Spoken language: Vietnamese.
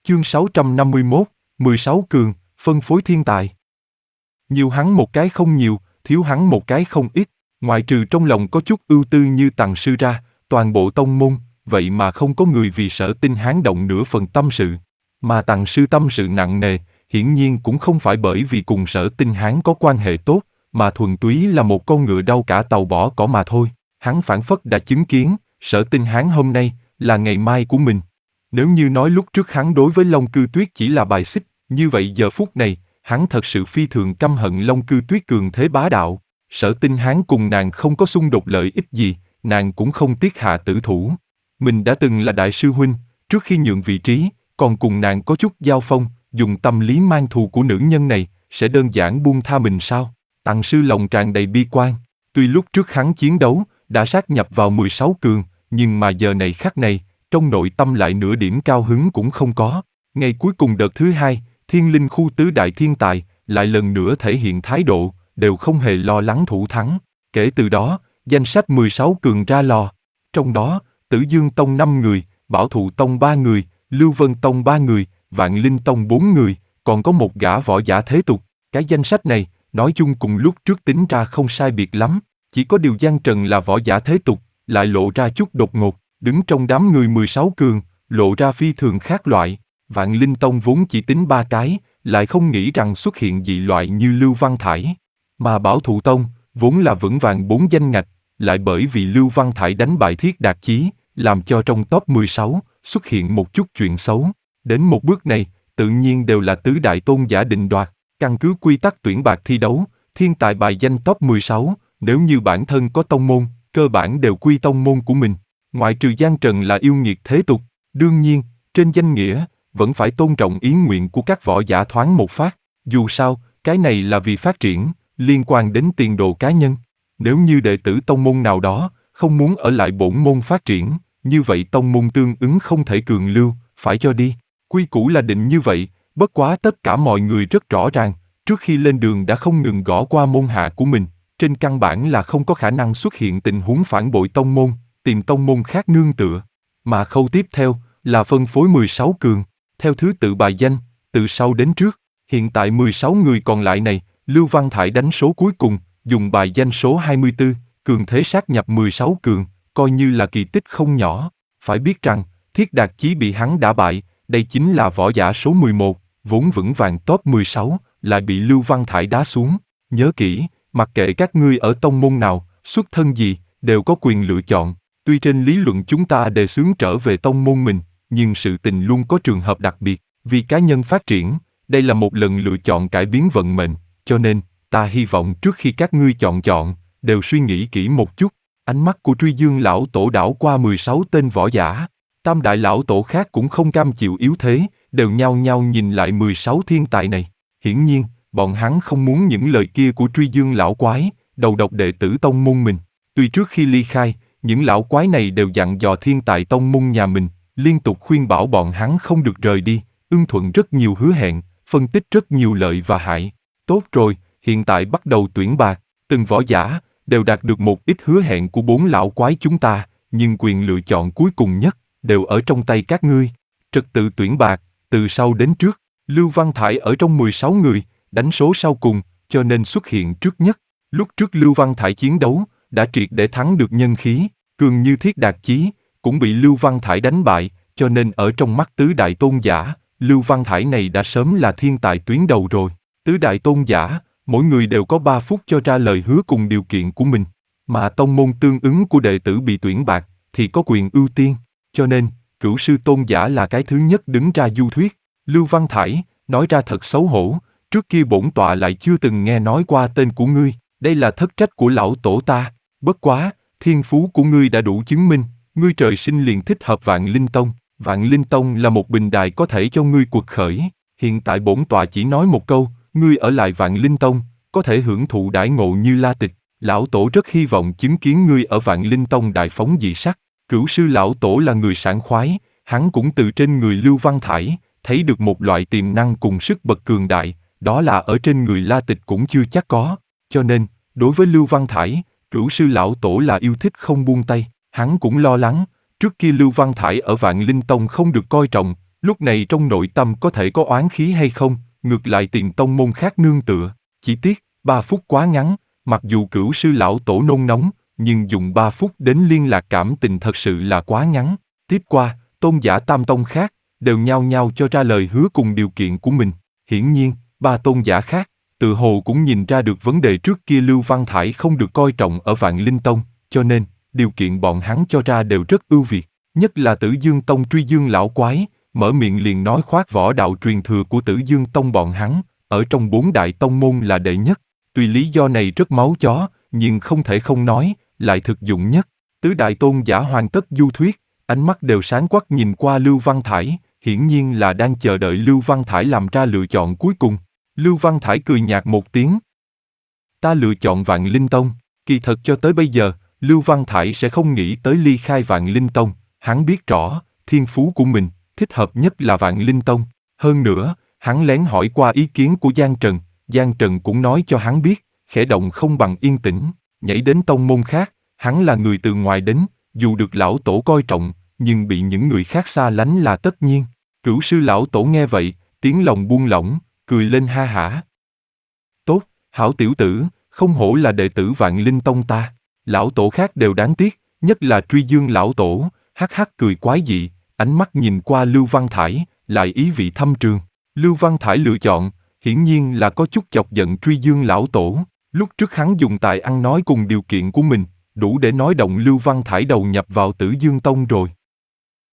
Chương 651, 16 cường, phân phối thiên tài. Nhiều hắn một cái không nhiều, thiếu hắn một cái không ít, ngoại trừ trong lòng có chút ưu tư như Tằng sư ra, toàn bộ tông môn, vậy mà không có người vì Sở Tinh Hán động nửa phần tâm sự. Mà Tằng sư tâm sự nặng nề, hiển nhiên cũng không phải bởi vì cùng Sở Tinh Hán có quan hệ tốt, mà thuần túy là một con ngựa đau cả tàu bỏ cỏ mà thôi. Hắn phảng phất đã chứng kiến, Sở Tinh Hán hôm nay là ngày mai của mình. Nếu như nói lúc trước hắn đối với Long Cư Tuyết chỉ là bài xích, như vậy giờ phút này, hắn thật sự phi thường căm hận Long Cư Tuyết cường thế bá đạo. Sở Tinh Hán cùng nàng không có xung đột lợi ích gì, nàng cũng không tiếc hạ tử thủ. Mình đã từng là đại sư huynh, trước khi nhượng vị trí, còn cùng nàng có chút giao phong, dùng tâm lý mang thù của nữ nhân này, sẽ đơn giản buông tha mình sao? Tằng sư lòng tràn đầy bi quan. Tuy lúc trước hắn chiến đấu, đã sát nhập vào 16 cường, nhưng mà giờ này khắc này, trong nội tâm lại nửa điểm cao hứng cũng không có. Ngày cuối cùng đợt thứ 2, Thiên Linh khu tứ đại thiên tài, lại lần nữa thể hiện thái độ, đều không hề lo lắng thủ thắng. Kể từ đó, danh sách 16 cường ra lò. Trong đó, Tử Dương Tông 5 người, Bảo Thụ Tông 3 người, Lưu Vân Tông 3 người, Vạn Linh Tông 4 người, còn có một gã võ giả thế tục. Cái danh sách này, nói chung cùng lúc trước tính ra không sai biệt lắm. Chỉ có điều Giang Trần là võ giả thế tục, lại lộ ra chút đột ngột, đứng trong đám người 16 cường, lộ ra phi thường khác loại. Vạn Linh Tông vốn chỉ tính 3 cái, lại không nghĩ rằng xuất hiện dị loại như Lưu Văn Thải. Mà Bảo Thụ Tông, vốn là vững vàng 4 danh ngạch, lại bởi vì Lưu Văn Thải đánh bại Thiết Đạt Chí, làm cho trong top 16, xuất hiện một chút chuyện xấu. Đến một bước này, tự nhiên đều là tứ đại tôn giả định đoạt, căn cứ quy tắc tuyển bạc thi đấu, thiên tài bài danh top 16, nếu như bản thân có tông môn, cơ bản đều quy tông môn của mình. Ngoại trừ Giang Trần là yêu nghiệt thế tục, đương nhiên, trên danh nghĩa, vẫn phải tôn trọng ý nguyện của các võ giả thoáng một phát. Dù sao, cái này là vì phát triển, liên quan đến tiền đồ cá nhân. Nếu như đệ tử tông môn nào đó, không muốn ở lại bổn môn phát triển, như vậy tông môn tương ứng không thể cường lưu, phải cho đi. Quy củ là định như vậy, bất quá tất cả mọi người rất rõ ràng, trước khi lên đường đã không ngừng gõ qua môn hạ của mình, trên căn bản là không có khả năng xuất hiện tình huống phản bội tông môn, tìm tông môn khác nương tựa. Mà khâu tiếp theo là phân phối 16 cường, theo thứ tự bài danh, từ sau đến trước. Hiện tại 16 người còn lại này, Lưu Văn Thải đánh số cuối cùng, dùng bài danh số 24, cường thế sát nhập 16 cường, coi như là kỳ tích không nhỏ. Phải biết rằng, Thiết Đạt Chí bị hắn đả bại, đây chính là võ giả số 11, vốn vững vàng top 16, lại bị Lưu Văn Thải đá xuống. Nhớ kỹ, mặc kệ các ngươi ở tông môn nào, xuất thân gì, đều có quyền lựa chọn. Tuy trên lý luận chúng ta đề xướng trở về tông môn mình, nhưng sự tình luôn có trường hợp đặc biệt. Vì cá nhân phát triển, đây là một lần lựa chọn cải biến vận mệnh, cho nên, ta hy vọng trước khi các ngươi chọn, đều suy nghĩ kỹ một chút. Ánh mắt của Truy Dương lão tổ đảo qua 16 tên võ giả. Tam đại lão tổ khác cũng không cam chịu yếu thế, đều nhao nhao nhìn lại 16 thiên tài này. Hiển nhiên, bọn hắn không muốn những lời kia của Truy Dương lão quái, đầu độc đệ tử tông môn mình. Tuy trước khi ly khai, những lão quái này đều dặn dò thiên tài tông môn nhà mình, liên tục khuyên bảo bọn hắn không được rời đi, ưng thuận rất nhiều hứa hẹn, phân tích rất nhiều lợi và hại. Tốt rồi, hiện tại bắt đầu tuyển bạc, từng võ giả đều đạt được một ít hứa hẹn của 4 lão quái chúng ta, nhưng quyền lựa chọn cuối cùng nhất đều ở trong tay các ngươi. Trật tự tuyển bạc, từ sau đến trước, Lưu Văn Thải ở trong 16 người, đánh số sau cùng, cho nên xuất hiện trước nhất. Lúc trước Lưu Văn Thải chiến đấu, đã triệt để thắng được nhân khí, cường như Thiết Đạt Chí, cũng bị Lưu Văn Thải đánh bại, cho nên ở trong mắt tứ đại tôn giả, Lưu Văn Thải này đã sớm là thiên tài tuyến đầu rồi. Tứ đại tôn giả, mỗi người đều có 3 phút cho ra lời hứa cùng điều kiện của mình, mà tông môn tương ứng của đệ tử bị tuyển bạc, thì có quyền ưu tiên, cho nên, Cửu sư tôn giả là cái thứ nhất đứng ra du thuyết. Lưu Văn Thải, nói ra thật xấu hổ, trước kia bổn tọa lại chưa từng nghe nói qua tên của ngươi, đây là thất trách của lão tổ ta, bất quá, thiên phú của ngươi đã đủ chứng minh, ngươi trời sinh liền thích hợp Vạn Linh Tông. Vạn Linh Tông là một bình đài có thể cho ngươi quật khởi, hiện tại bổn tọa chỉ nói một câu, ngươi ở lại Vạn Linh Tông, có thể hưởng thụ đãi ngộ như La Tịch, lão tổ rất hy vọng chứng kiến ngươi ở Vạn Linh Tông đại phóng dị sắc. Cửu sư lão tổ là người sảng khoái, hắn cũng từ trên người Lưu Văn Thải, thấy được một loại tiềm năng cùng sức bật cường đại, đó là ở trên người La Tịch cũng chưa chắc có, cho nên, đối với Lưu Văn Thải, Cửu sư lão tổ là yêu thích không buông tay, hắn cũng lo lắng, trước kia Lưu Văn Thải ở Vạn Linh Tông không được coi trọng, Lúc này trong nội tâm có thể có oán khí hay không, ngược lại tìm tông môn khác nương tựa. Chỉ tiếc, 3 phút quá ngắn, mặc dù Cửu sư lão tổ nôn nóng, nhưng dùng 3 phút đến liên lạc cảm tình thật sự là quá ngắn. Tiếp qua, tôn giả tam tông khác, đều nhao nhao cho ra lời hứa cùng điều kiện của mình. Hiển nhiên, 3 tôn giả khác, tự hồ cũng nhìn ra được vấn đề trước kia Lưu Văn Thải không được coi trọng ở Vạn Linh Tông, cho nên, điều kiện bọn hắn cho ra đều rất ưu việt. Nhất là Tử Dương Tông Truy Dương lão quái, mở miệng liền nói khoác võ đạo truyền thừa của Tử Dương Tông bọn hắn, ở trong 4 đại tông môn là đệ nhất. Tuy lý do này rất máu chó, nhưng không thể không nói, lại thực dụng nhất. Tứ đại tôn giả hoàn tất du thuyết, ánh mắt đều sáng quắc nhìn qua Lưu Văn Thải, hiển nhiên là đang chờ đợi Lưu Văn Thải làm ra lựa chọn cuối cùng. Lưu Văn Thải cười nhạt một tiếng. Ta lựa chọn Vạn Linh Tông. Kỳ thật cho tới bây giờ, Lưu Văn Thải sẽ không nghĩ tới ly khai Vạn Linh Tông. Hắn biết rõ, thiên phú của mình, thích hợp nhất là Vạn Linh Tông. Hơn nữa, hắn lén hỏi qua ý kiến của Giang Trần. Giang Trần cũng nói cho hắn biết, khẽ động không bằng yên tĩnh, nhảy đến tông môn khác. Hắn là người từ ngoài đến, dù được lão tổ coi trọng, nhưng bị những người khác xa lánh là tất nhiên. Cửu sư lão tổ nghe vậy, tiếng lòng buông lỏng, cười lên ha hả. Tốt, hảo tiểu tử, không hổ là đệ tử Vạn Linh Tông ta. Lão tổ khác đều đáng tiếc, nhất là Truy Dương lão tổ, hắc hắc cười quái dị, ánh mắt nhìn qua Lưu Văn Thải, lại ý vị thâm trường. Lưu Văn Thải lựa chọn, hiển nhiên là có chút chọc giận Truy Dương lão tổ. Lúc trước hắn dùng tài ăn nói cùng điều kiện của mình, đủ để nói động Lưu Văn Thải đầu nhập vào Tử Dương Tông rồi.